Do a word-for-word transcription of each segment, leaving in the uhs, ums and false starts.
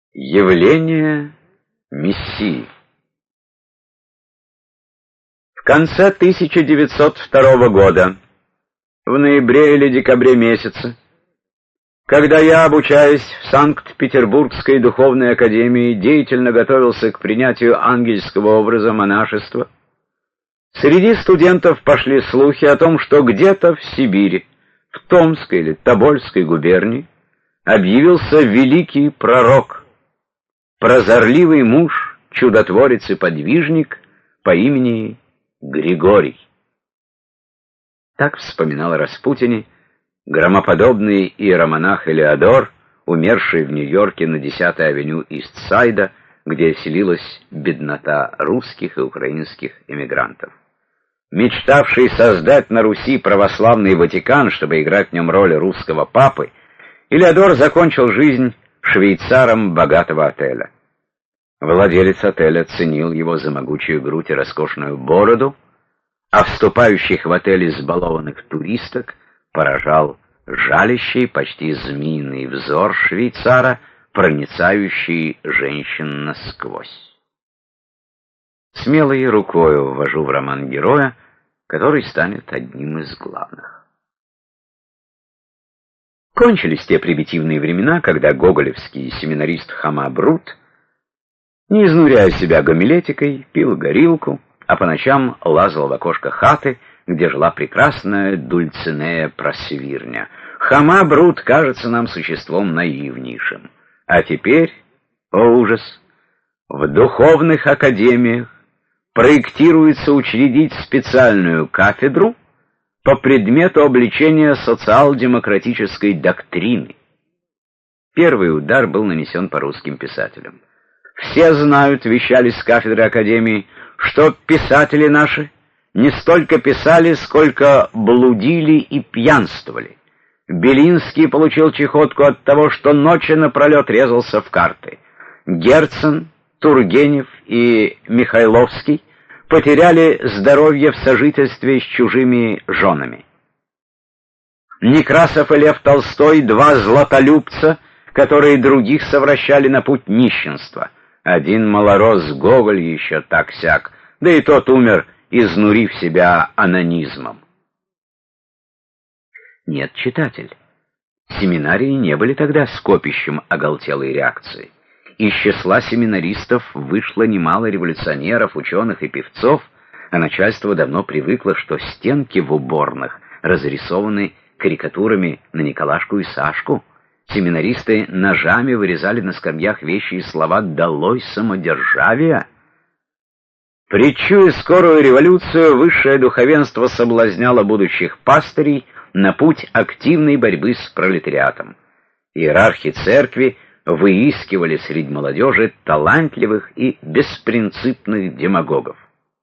Явление Мессии. В конце тысяча девятьсот второго года, в ноябре или декабре месяце, когда я, обучаясь в Санкт-Петербургской духовной академии, деятельно готовился к принятию ангельского образа монашества, среди студентов пошли слухи о том, что где-то в Сибири, в Томской или Тобольской губернии, объявился великий пророк, прозорливый муж, чудотворец и подвижник по имени Григорий. Так вспоминал о Распутине громоподобный иеромонах Элеодор, умерший в Нью-Йорке на десятой авеню Ист-Сайда, где селилась беднота русских и украинских эмигрантов. Мечтавший создать на Руси православный Ватикан, чтобы играть в нем роль русского папы, Элеодор закончил жизнь швейцаром богатого отеля. Владелец отеля ценил его за могучую грудь и роскошную бороду, а вступающих в отель избалованных туристок поражал жалящий, почти змеиный взор швейцара, проницающий женщин насквозь. Смелой рукою ввожу в роман героя, который станет одним из главных. Кончились те примитивные времена, когда гоголевский семинарист Хома Брут, не изнуряя себя гомилетикой, пил горилку, а по ночам лазал в окошко хаты, где жила прекрасная Дульцинея Просвирня. Хома Брут кажется нам существом наивнейшим. А теперь, о ужас, в духовных академиях проектируется учредить специальную кафедру по предмету обличения социал-демократической доктрины. Первый удар был нанесен по русским писателям. Все знают, вещали с кафедры Академии, что писатели наши не столько писали, сколько блудили и пьянствовали. Белинский получил чехотку от того, что ночи напролет резался в карты. Герцен, Тургенев и Михайловский потеряли здоровье в сожительстве с чужими женами. Некрасов и Лев Толстой — два златолюбца, которые других совращали на путь нищенства. Один малорос Гоголь еще так-сяк, да и тот умер, изнурив себя анонизмом. Нет, читатель, семинарии не были тогда скопищем оголтелой реакции. Из числа семинаристов вышло немало революционеров, ученых и певцов, а начальство давно привыкло, что стенки в уборных разрисованы карикатурами на Николашку и Сашку. Семинаристы ножами вырезали на скамьях вещи и слова «долой самодержавия». Предчуя скорую революцию, высшее духовенство соблазняло будущих пастырей на путь активной борьбы с пролетариатом. Иерархи церкви выискивали среди молодежи талантливых и беспринципных демагогов.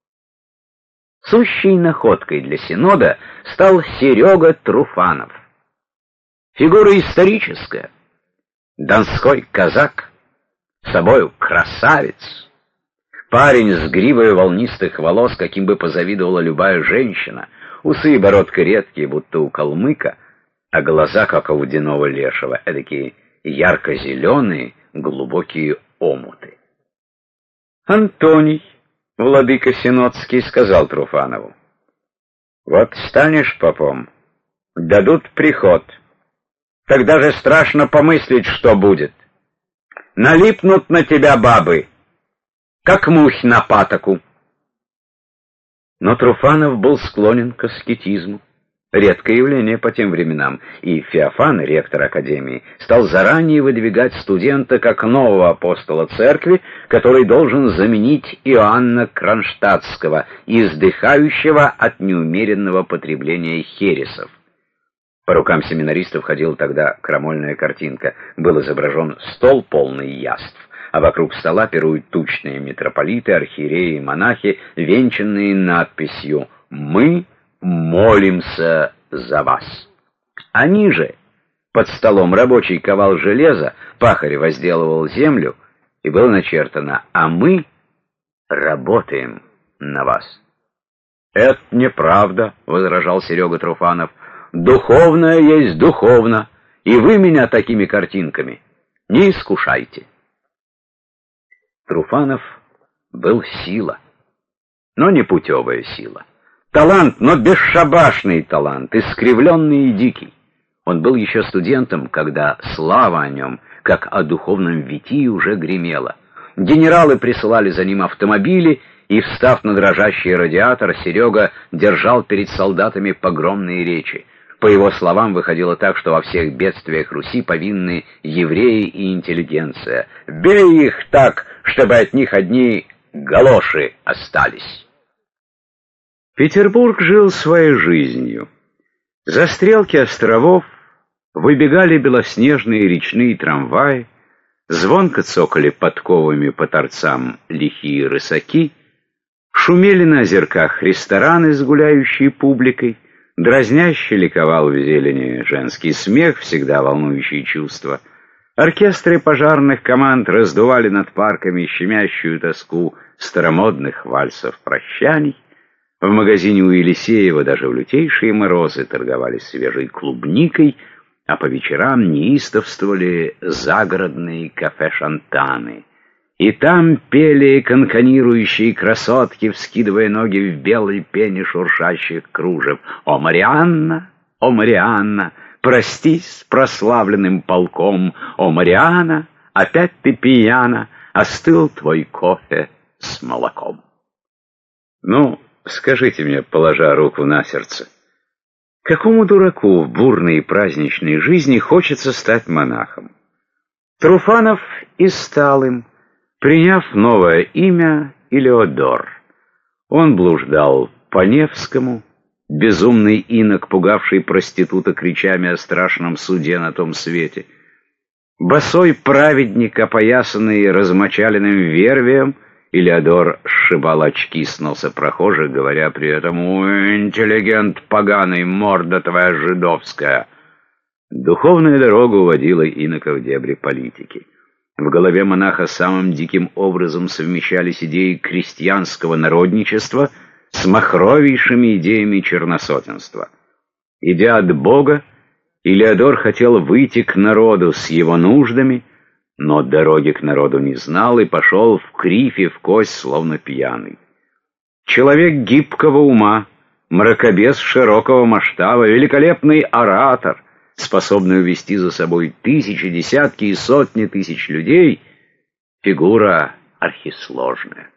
Сущей находкой для Синода стал Серега Труфанов. Фигура историческая, донской казак, собою красавец, парень с гривой волнистых волос, каким бы позавидовала любая женщина, усы и бородка редкие, будто у калмыка, а глаза, как у водяного лешего, эдакие ярко-зеленые, глубокие омуты. Антоний, владыка Синодский, сказал Труфанову: «Вот станешь попом, дадут приход. Тогда же страшно помыслить, что будет. Налипнут на тебя бабы, как мухи на патоку». Но Труфанов был склонен к аскетизму. Редкое явление по тем временам, и Феофан, ректор Академии, стал заранее выдвигать студента как нового апостола церкви, который должен заменить Иоанна Кронштадтского, издыхающего от неумеренного потребления хересов. По рукам семинаристов ходила тогда крамольная картинка. Был изображен стол, полный яств, а вокруг стола пируют тучные митрополиты, архиереи и монахи, венчанные надписью «Мы молимся за вас». А ниже, под столом, рабочий ковал железо, пахарь возделывал землю, и было начертано «А мы работаем на вас». «Это неправда», — возражал Серега Труфанов. «Духовное есть духовно, и вы меня такими картинками не искушайте». Труфанов был сила, но не путевая сила. Талант, но бесшабашный талант, искривленный и дикий. Он был еще студентом, когда слава о нем, как о духовном витии, уже гремела. Генералы присылали за ним автомобили, и, встав на дрожащий радиатор, Серега держал перед солдатами погромные речи. По его словам, выходило так, что во всех бедствиях Руси повинны евреи и интеллигенция. «Бей их так, чтобы от них одни галоши остались!» Петербург жил своей жизнью. За стрелки островов выбегали белоснежные речные трамваи, звонко цокали подковами по торцам лихие рысаки, шумели на озерках рестораны с гуляющей публикой, дразняще ликовал в зелени женский смех, всегда волнующие чувства. Оркестры пожарных команд раздували над парками щемящую тоску старомодных вальсов прощаний. В магазине у Елисеева даже в лютейшие морозы торговали свежей клубникой, а по вечерам неистовствовали загородные кафе-шантаны. И там пели канканирующие красотки, вскидывая ноги в белой пене шуршащих кружев. «О, Марианна! О, Марианна! Простись с прославленным полком! О, Марианна! Опять ты пьяна! Остыл твой кофе с молоком!» Ну, скажите мне, положа руку на сердце, какому дураку в бурной праздничной жизни хочется стать монахом? Труфанов и стал им, приняв новое имя Илеодор. Он блуждал по Невскому, безумный инок, пугавший проститута кричами о страшном суде на том свете. Босой праведник, опоясанный размочаленным вервием, Илеодор сшибал очки с носа прохожих, говоря при этом: «Ой, интеллигент поганый, морда твоя жидовская!» Духовная дорога уводила инока в дебри политики. В голове монаха самым диким образом совмещались идеи крестьянского народничества с махровейшими идеями черносотенства. Идя от Бога, Илеодор хотел выйти к народу с его нуждами, но дороги к народу не знал и пошел в кривь и в кость, словно пьяный. Человек гибкого ума, мракобес широкого масштаба, великолепный оратор, способный увести за собой тысячи, десятки и сотни тысяч людей, фигура архисложная.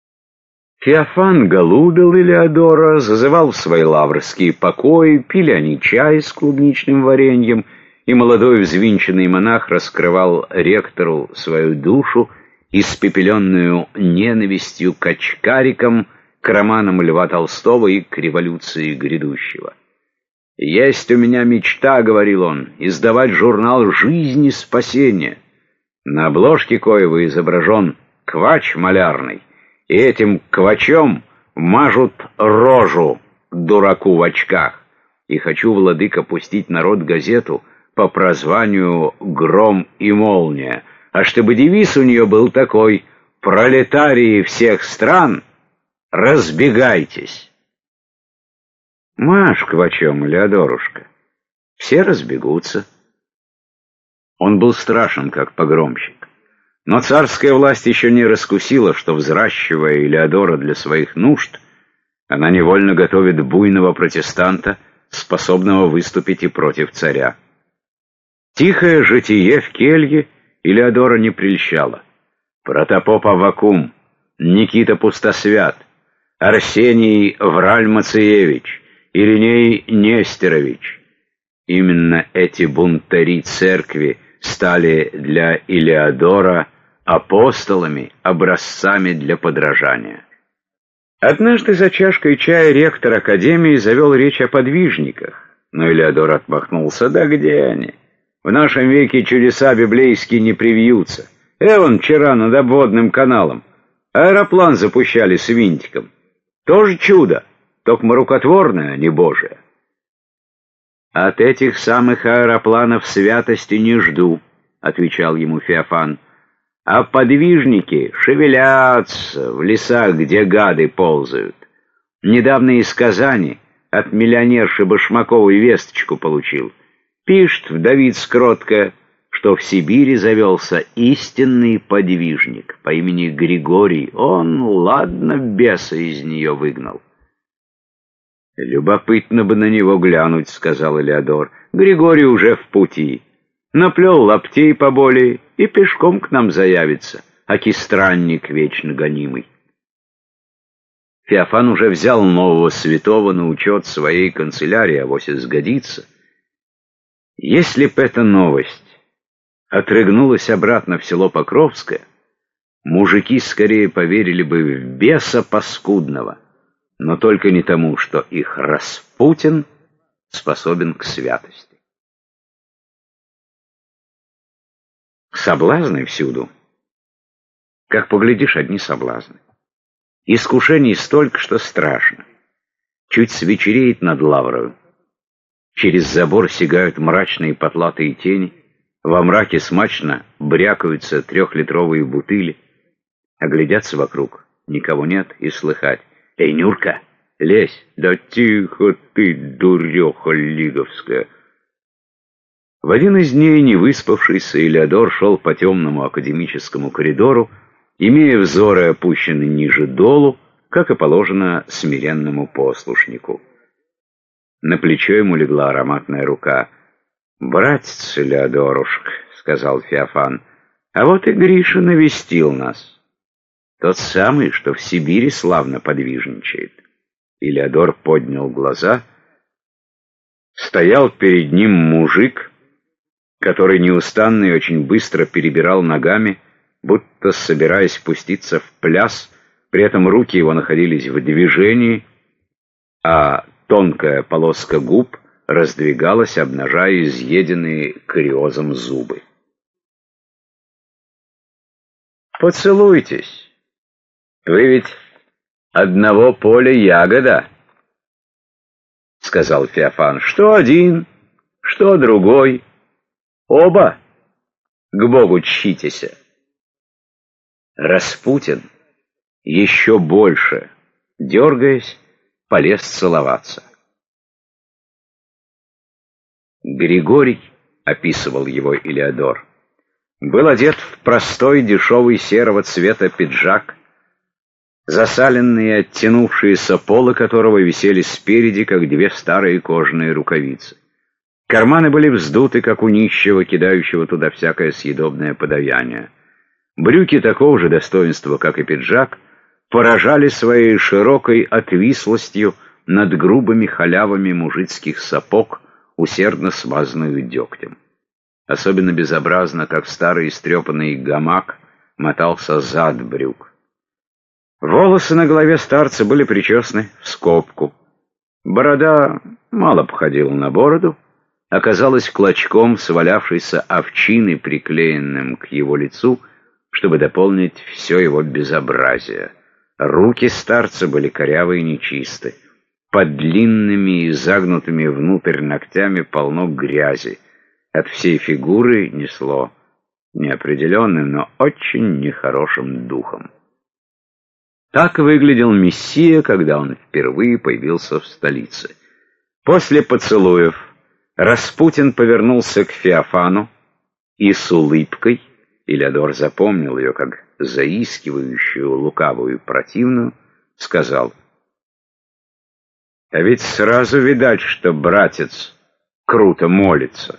Феофан голубил Илеодора, зазывал в свои лаврские покои, пили они чай с клубничным вареньем, и молодой взвинченный монах раскрывал ректору свою душу, испепеленную ненавистью к очкарикам, к романам Льва Толстого и к революции грядущего. «Есть у меня мечта, — говорил он, — издавать журнал «Жизнь и спасение». На обложке коего изображен квач малярный, и этим квачом мажут рожу дураку в очках. И хочу, владыка, пустить народ газету по прозванию «Гром и молния», а чтобы девиз у нее был такой: «Пролетарии всех стран, разбегайтесь». Маш квачом, Илеодорушка, все разбегутся. Он был страшен, как погромщик. Но царская власть еще не раскусила, что, взращивая Илеодора для своих нужд, она невольно готовит буйного протестанта, способного выступить и против царя. Тихое житие в келье Илеодора не прельщало. Протопоп Аввакум, Никита Пустосвят, Арсений Враль-Мациевич, Ириней Нестерович. Именно эти бунтари церкви стали для Илеодора апостолами, образцами для подражания. Однажды за чашкой чая ректор академии завел речь о подвижниках, но Илеодор отмахнулся: «Да где они? В нашем веке чудеса библейские не привьются. Эван вчера над обводным каналом аэроплан запущали с винтиком. Тоже чудо, только рукотворное, а не Божие». «От этих самых аэропланов святости не жду», — отвечал ему Феофан. «А подвижники шевелятся в лесах, где гады ползают. Недавно из Казани от миллионерши Башмаковой весточку получил. Пишет вдовица кроткая, что что в Сибири завелся истинный подвижник по имени Григорий. Он, ладно, беса из нее выгнал. «Любопытно бы на него глянуть», — сказал Элеодор. «Григорий уже в пути. Наплел лаптей поболее и пешком к нам заявится, аки странник вечно гонимый». Феофан уже взял нового святого на учет своей канцелярии, авось и сгодится. Если б эта новость отрыгнулась обратно в село Покровское, мужики скорее поверили бы в беса паскудного, но только не тому, что их Распутин способен к святости. Соблазны всюду. Как поглядишь, одни соблазны. Искушений столько, что страшно. Чуть свечереет над Лаврою. Через забор сигают мрачные потлатые тени. Во мраке смачно брякаются трехлитровые бутыли. Оглядятся вокруг. Никого нет и слыхать: «Эй, Нюрка, лезь!» «Да тихо ты, дуреха лиговская!» В один из дней невыспавшийся Элеодор шел по темному академическому коридору, имея взоры опущены ниже долу, как и положено смиренному послушнику. На плечо ему легла ароматная рука. «Братец Элеодорушка», — сказал Феофан, — «а вот и Гриша навестил нас. Тот самый, что в Сибири славно подвижничает». Элеодор поднял глаза. Стоял перед ним мужик, который неустанно и очень быстро перебирал ногами, будто собираясь пуститься в пляс. При этом руки его находились в движении, а тонкая полоска губ раздвигалась, обнажая изъеденные кариозом зубы. «Поцелуйтесь. Вы ведь одного поля ягода», — сказал Феофан. «Что один, что другой. Оба к Богу чтитеся». Распутин, еще больше дергаясь, полез целоваться. Григорий, описывал его Элеодор, был одет в простой дешевый серого цвета пиджак, засаленные оттянувшиеся полы которого висели спереди, как две старые кожаные рукавицы. Карманы были вздуты, как у нищего, кидающего туда всякое съедобное подаяние. Брюки такого же достоинства, как и пиджак, поражали своей широкой отвислостью над грубыми халявами мужицких сапог, усердно смазанную дегтем. Особенно безобразно, как старый истрепанный гамак, мотался зад брюк. Волосы на голове старца были причесаны в скобку. Борода мало походила на бороду, оказалась клочком свалявшейся овчины, приклеенным к его лицу, чтобы дополнить все его безобразие. Руки старца были корявые и нечисты. Под длинными и загнутыми внутрь ногтями полно грязи. От всей фигуры несло неопределенным, но очень нехорошим духом. Так выглядел Мессия, когда он впервые появился в столице. После поцелуев Распутин повернулся к Феофану и с улыбкой, Элеодор запомнил ее как заискивающую, лукавую, противную, сказал: «А ведь сразу видать, что братец круто молится».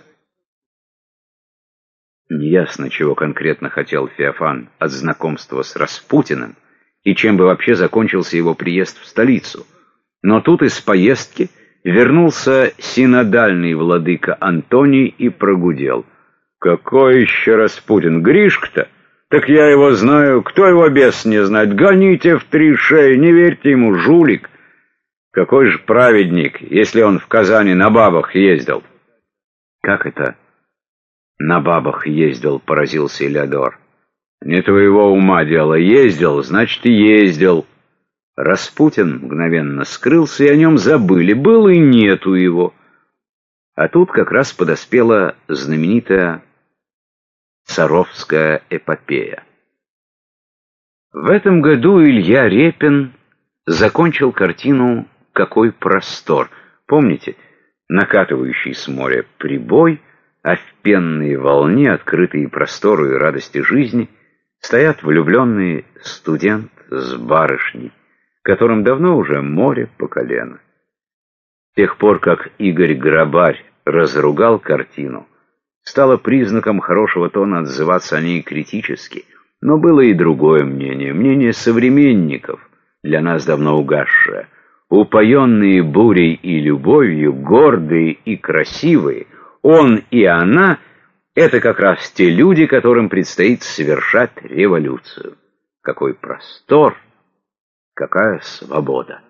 Неясно, чего конкретно хотел Феофан от знакомства с Распутиным и чем бы вообще закончился его приезд в столицу. Но тут из поездки вернулся синодальный владыка Антоний и прогудел: «Какой еще Распутин? Гришка-то? Так я его знаю. Кто его бес не знает? Гоните в три шеи, не верьте ему, жулик. Какой же праведник, если он в Казани на бабах ездил?» «Как это на бабах ездил?» — поразился Элеодор. «Не твоего ума дело. Ездил, значит, и ездил». Распутин мгновенно скрылся, и о нем забыли. Был и нету его. А тут как раз подоспела знаменитая Саровская эпопея. В этом году Илья Репин закончил картину «Какой простор». Помните, накатывающий с моря прибой, а в пенной волне, открытой простору и радости жизни, стоят влюбленные студент с барышней, которым давно уже море по колено. С тех пор, как Игорь Грабарь разругал картину, стало признаком хорошего тона отзываться о ней критически, но было и другое мнение, мнение современников, для нас давно угасшее. Упоенные бурей и любовью, гордые и красивые, он и она — это как раз те люди, которым предстоит совершать революцию. Какой простор, какая свобода!